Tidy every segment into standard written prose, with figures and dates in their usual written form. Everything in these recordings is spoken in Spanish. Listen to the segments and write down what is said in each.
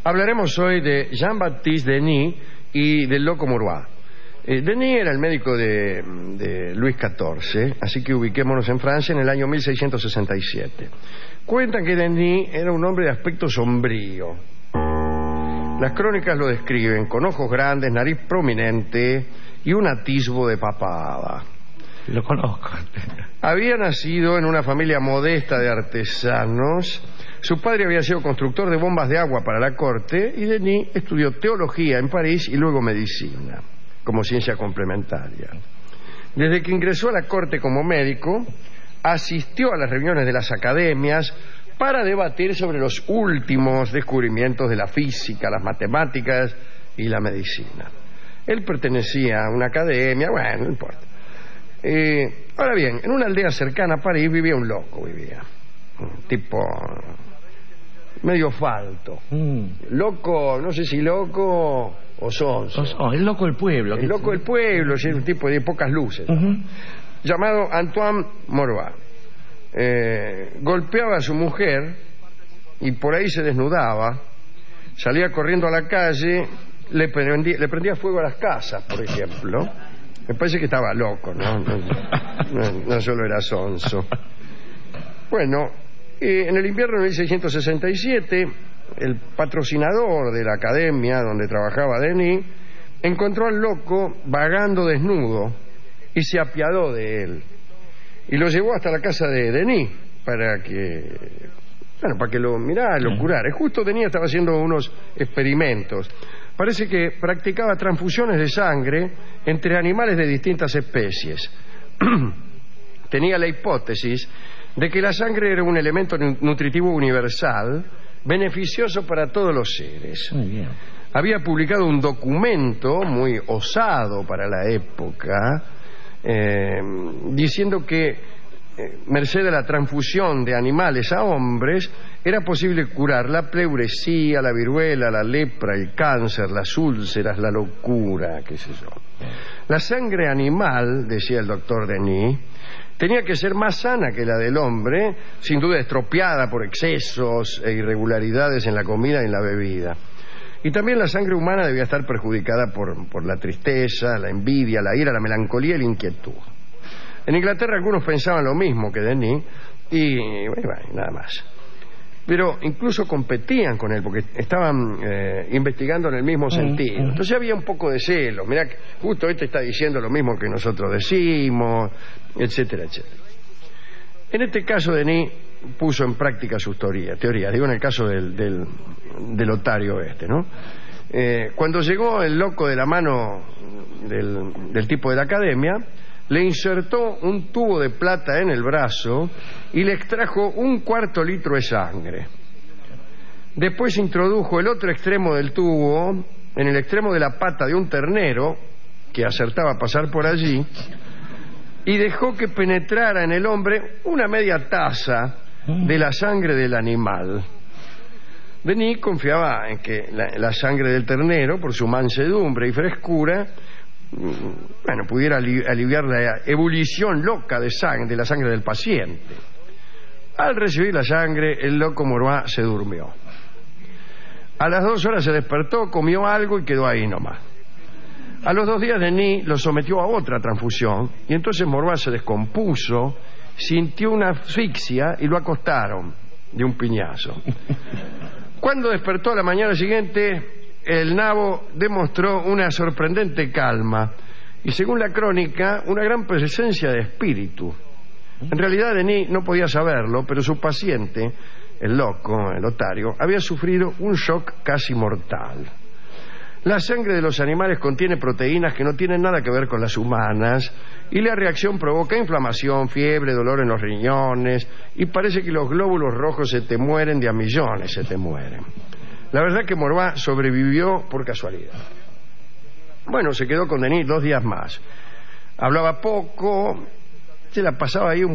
Hablaremos hoy de Jean-Baptiste Denis y del loco Morvat. Denis era el médico de Luis XIV, así que ubiquémonos en Francia en el año 1667. Cuentan que Denis era un hombre de aspecto sombrío. Las crónicas lo describen con ojos grandes, nariz prominente y un atisbo de papada. Lo conozco. Había nacido en una familia modesta de artesanos. Su padre había sido constructor de bombas de agua para la corte y Denis estudió teología en París y luego medicina como ciencia complementaria. Desde que ingresó a la corte como médico, asistió a las reuniones de las academias para debatir sobre los últimos descubrimientos de la física, las matemáticas y la medicina. Él pertenecía a una academia, bueno, no importa. Ahora bien, en una aldea cercana a París vivía un loco, un tipo medio falto. Loco, no sé si loco o sonso. El loco del pueblo. El loco del pueblo, es un tipo de pocas luces, ¿no? Llamado Antoine Morvat. Golpeaba a su mujer y por ahí se desnudaba, salía corriendo a la calle, le prendía fuego a las casas, por ejemplo. Me parece que estaba loco, ¿no? No solo era sonso. Bueno, en el invierno de 1667, el patrocinador de la academia donde trabajaba Denis encontró al loco vagando desnudo y se apiadó de él. Y lo llevó hasta la casa de Denis para que lo mirara, lo curara. Justo Denis estaba haciendo unos experimentos. Parece que practicaba transfusiones de sangre entre animales de distintas especies. Tenía la hipótesis de que la sangre era un elemento nutritivo universal, beneficioso para todos los seres. Muy bien. Había publicado un documento muy osado para la época, diciendo que merced a la transfusión de animales a hombres era posible curar la pleuresía, la viruela, la lepra, el cáncer, las úlceras, la locura, qué sé yo. La sangre animal, decía el doctor Denis, tenía que ser más sana que la del hombre, sin duda estropeada por excesos e irregularidades en la comida y en la bebida. Y también la sangre humana debía estar perjudicada por la tristeza, la envidia, la ira, la melancolía y la inquietud. En Inglaterra algunos pensaban lo mismo que Denis y bueno, nada más. Pero incluso competían con él porque estaban investigando en el mismo sentido. Entonces había un poco de celo. Mirá, justo este está diciendo lo mismo que nosotros decimos, etcétera, etcétera. En este caso Denis puso en práctica sus teorías. Digo, en el caso del otario ¿no? Cuando llegó el loco de la mano del tipo de la academia, le insertó un tubo de plata en el brazo y le extrajo 1/4 litro de sangre. Después introdujo el otro extremo del tubo en el extremo de la pata de un ternero que acertaba a pasar por allí y dejó que penetrara en el hombre una media taza de la sangre del animal. Denis confiaba en que la sangre del ternero, por su mansedumbre y frescura, pudiera aliviar la ebullición loca de la sangre del paciente. Al recibir la sangre, el loco Morvat se durmió. A las 2 horas se despertó, comió algo y quedó ahí nomás. A los 2 días Denis lo sometió a otra transfusión y entonces Morvat se descompuso, sintió una asfixia y lo acostaron de un piñazo. Cuando despertó a la mañana siguiente, el nabo demostró una sorprendente calma y, según la crónica, una gran presencia de espíritu. En realidad Denis no podía saberlo, pero su paciente, el loco, el otario, había sufrido un shock casi mortal. La sangre de los animales contiene proteínas que no tienen nada que ver con las humanas y la reacción provoca inflamación, fiebre, dolor en los riñones y parece que los glóbulos rojos se te mueren de a millones, se te mueren. La verdad que Morvat sobrevivió por casualidad. Bueno, se quedó con Denis 2 días más. Hablaba poco, se la pasaba ahí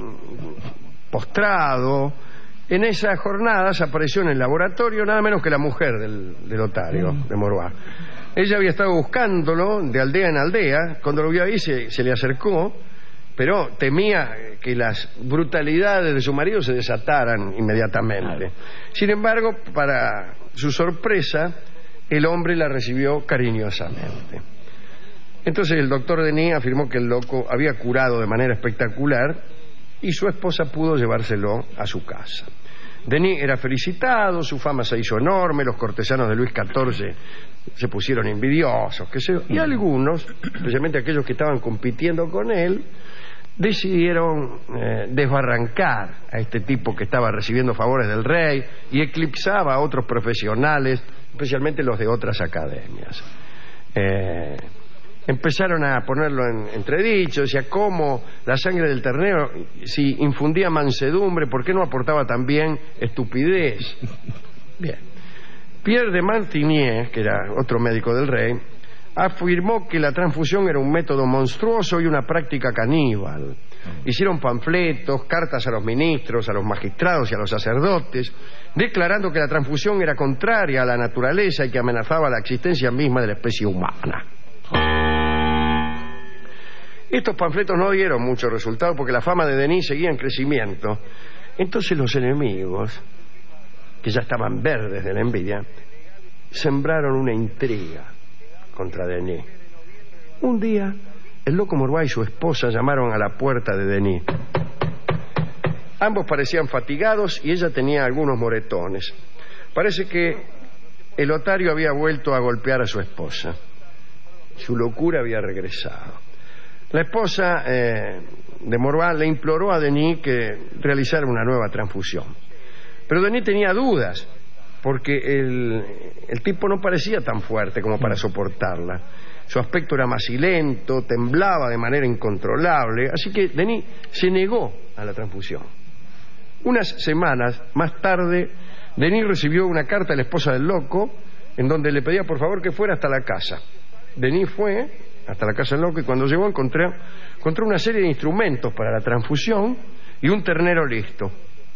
postrado. En esas jornadas apareció en el laboratorio nada menos que la mujer del otario, de Morvat. Ella había estado buscándolo de aldea en aldea. Cuando lo vio ahí se le acercó, pero temía que las brutalidades de su marido se desataran inmediatamente. Sin embargo, para su sorpresa, el hombre la recibió cariñosamente. Entonces el doctor Denis afirmó que el loco había curado de manera espectacular y su esposa pudo llevárselo a su casa. Denis era felicitado, su fama se hizo enorme, los cortesanos de Luis XIV se pusieron envidiosos, qué sé yo, y algunos, especialmente aquellos que estaban compitiendo con él, decidieron desbarrancar a este tipo que estaba recibiendo favores del rey y eclipsaba a otros profesionales, especialmente los de otras academias. Empezaron a ponerlo en entredicho, decía, ¿cómo la sangre del ternero, si infundía mansedumbre, por qué no aportaba también estupidez? Bien. Pierre de Martinier, que era otro médico del rey, afirmó que la transfusión era un método monstruoso y una práctica caníbal. Hicieron panfletos, cartas a los ministros, a los magistrados y a los sacerdotes, declarando que la transfusión era contraria a la naturaleza y que amenazaba la existencia misma de la especie humana. Estos panfletos no dieron mucho resultado porque la fama de Denis seguía en crecimiento. Entonces los enemigos, que ya estaban verdes de la envidia, sembraron una intriga contra Denis. Un día, el loco Morvat y su esposa llamaron a la puerta de Denis. Ambos parecían fatigados y ella tenía algunos moretones. Parece que el otario había vuelto a golpear a su esposa. Su locura había regresado. La esposa de Morvat le imploró a Denis que realizara una nueva transfusión. Pero Denis tenía dudas, porque el tipo no parecía tan fuerte como para soportarla. Su aspecto era macilento, temblaba de manera incontrolable, así que Denis se negó a la transfusión. Unas semanas más tarde, Denis recibió una carta de la esposa del loco, en donde le pedía por favor que fuera hasta la casa. Denis fue hasta la casa del loco y cuando llegó encontró una serie de instrumentos para la transfusión y un ternero listo.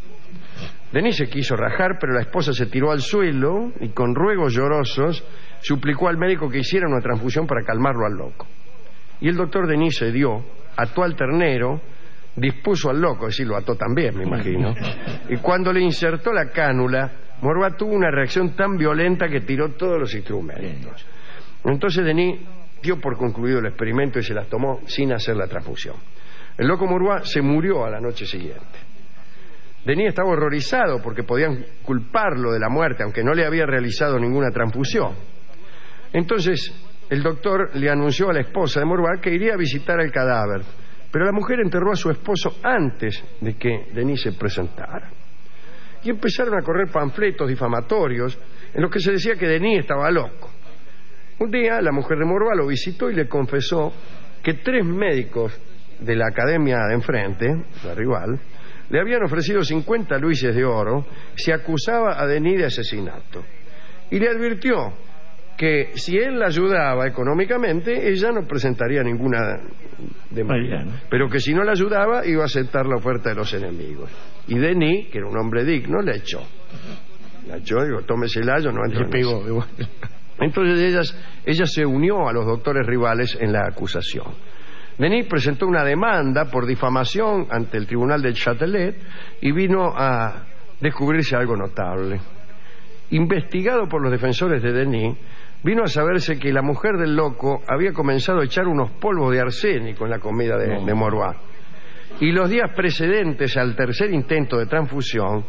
Denis se quiso rajar, pero la esposa se tiró al suelo y con ruegos llorosos suplicó al médico que hiciera una transfusión para calmarlo al loco. Y el doctor Denis cedió, ató al ternero, dispuso al loco, es decir, lo ató también, me imagino, y cuando le insertó la cánula, Morvat tuvo una reacción tan violenta que tiró todos los instrumentos. Entonces Denis dio por concluido el experimento y se las tomó sin hacer la transfusión. El loco Morvat se murió a la noche siguiente. Denis estaba horrorizado porque podían culparlo de la muerte, aunque no le había realizado ninguna transfusión. Entonces el doctor le anunció a la esposa de Morvat que iría a visitar el cadáver, pero la mujer enterró a su esposo antes de que Denis se presentara. Y empezaron a correr panfletos difamatorios en los que se decía que Denis estaba loco. Un día la mujer de Morvat lo visitó y le confesó que 3 médicos de la academia de enfrente, la rival, le habían ofrecido 50 luises de oro si acusaba a Denis de asesinato. Y le advirtió que si él la ayudaba económicamente, ella no presentaría ninguna demanda, pero que si no la ayudaba iba a aceptar la oferta de los enemigos. Y Denis, que era un hombre digno, le echó. La echó, digo, tómesela, yo no entro en eso. Entonces ella se unió a los doctores rivales en la acusación. Denis presentó una demanda por difamación ante el tribunal del Châtelet y vino a descubrirse algo notable. Investigado por los defensores de Denis, vino a saberse que la mujer del loco había comenzado a echar unos polvos de arsénico en la comida de Morvat. Y los días precedentes al tercer intento de transfusión,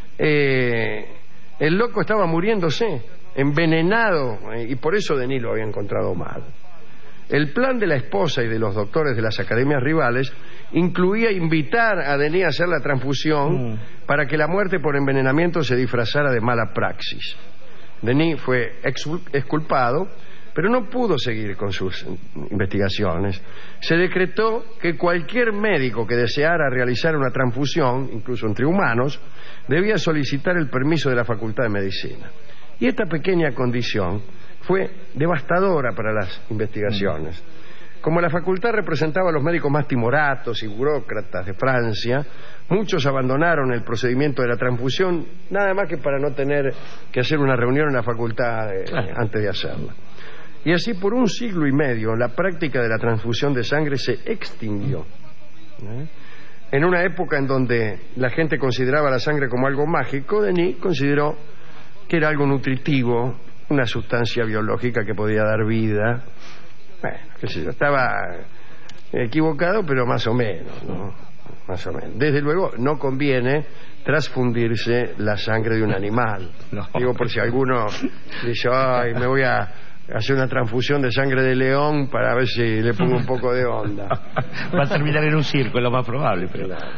el loco estaba muriéndose, envenenado, y por eso Denis lo había encontrado mal. El plan de la esposa y de los doctores de las academias rivales incluía invitar a Denis a hacer la transfusión para que la muerte por envenenamiento se disfrazara de mala praxis. Denis fue exculpado, pero no pudo seguir con sus investigaciones. Se decretó que cualquier médico que deseara realizar una transfusión, incluso entre humanos, debía solicitar el permiso de la Facultad de Medicina. Y esta pequeña condición fue devastadora para las investigaciones. Como la facultad representaba a los médicos más timoratos y burócratas de Francia, muchos abandonaron el procedimiento de la transfusión, nada más que para no tener que hacer una reunión en la facultad antes de hacerla. Y así por 1 siglo y medio la práctica de la transfusión de sangre se extinguió. En una época en donde la gente consideraba la sangre como algo mágico, Denis consideró que era algo nutritivo, una sustancia biológica que podía dar vida. Bueno, qué sé yo, estaba equivocado, pero más o menos, ¿no? Más o menos. Desde luego, no conviene transfundirse la sangre de un animal. No. Digo, por si alguno dice, ay, me voy a hacer una transfusión de sangre de león para ver si le pongo un poco de onda. Va a terminar en un circo, es lo más probable. Pero... Claro.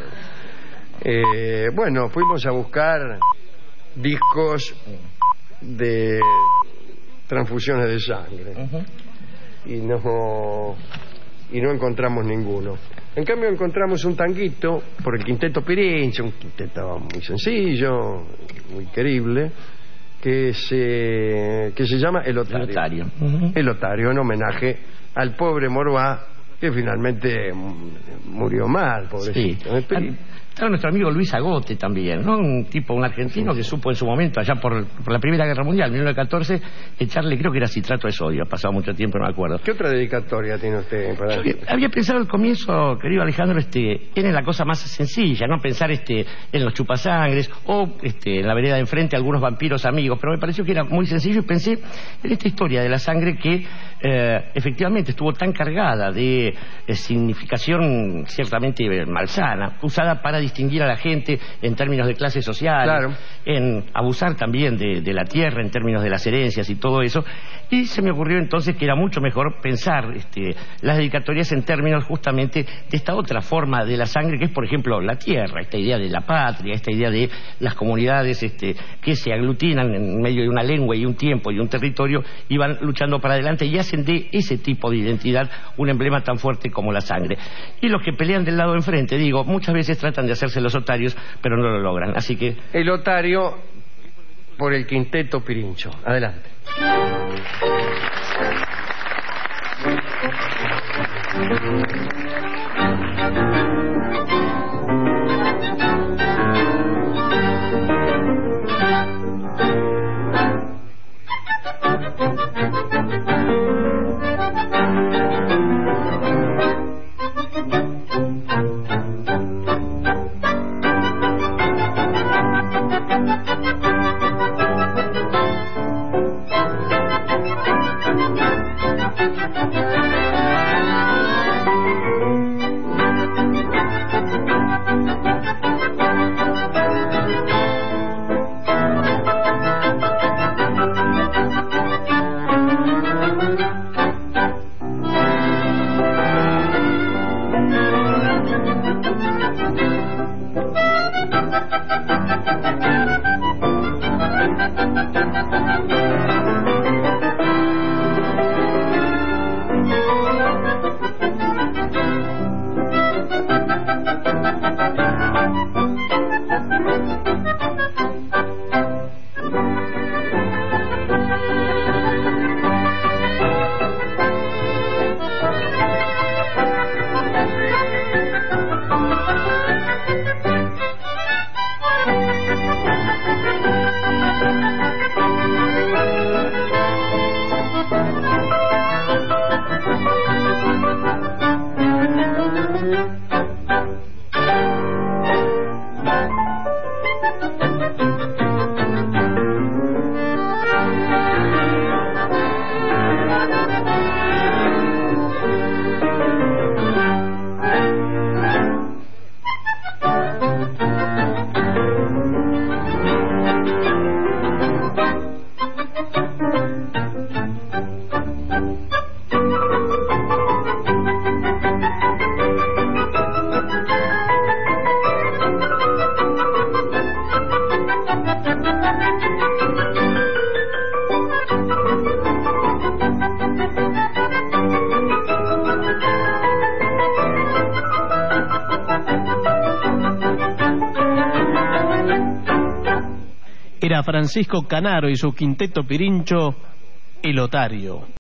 Bueno, fuimos a buscar discos de transfusiones de sangre y no encontramos ninguno. En cambio encontramos un tanguito por el Quinteto Pirincho, un quinteto muy sencillo, muy querible, que se llama El Otario. El Otario, en homenaje al pobre Morvá, que finalmente murió mal, pobrecito. Sí. Estaba nuestro amigo Luis Agote también, ¿no? Un argentino que supo en su momento, allá por la Primera Guerra Mundial, 1914, echarle, creo que era citrato de sodio. Ha pasado mucho tiempo, no me acuerdo. ¿Qué otra dedicatoria tiene usted? Había pensado al comienzo, querido Alejandro, en la cosa más sencilla, ¿no? Pensar en los chupasangres o en la vereda de enfrente algunos vampiros amigos, pero me pareció que era muy sencillo y pensé en esta historia de la sangre que efectivamente estuvo tan cargada de significación ciertamente malsana, usada para distinguir a la gente en términos de clase social, claro, en abusar también de la tierra en términos de las herencias y todo eso, y se me ocurrió entonces que era mucho mejor pensar las dedicatorias en términos justamente de esta otra forma de la sangre, que es por ejemplo la tierra, esta idea de la patria, esta idea de las comunidades que se aglutinan en medio de una lengua y un tiempo y un territorio y van luchando para adelante y hacen de ese tipo de identidad un emblema tan fuerte como la sangre. Y los que pelean del lado de enfrente, digo, muchas veces tratan de hacerse los otarios, pero no lo logran, así que... El Otario por el Quinteto Pirincho. Adelante. Era Francisco Canaro y su Quinteto Pirincho, El Otario.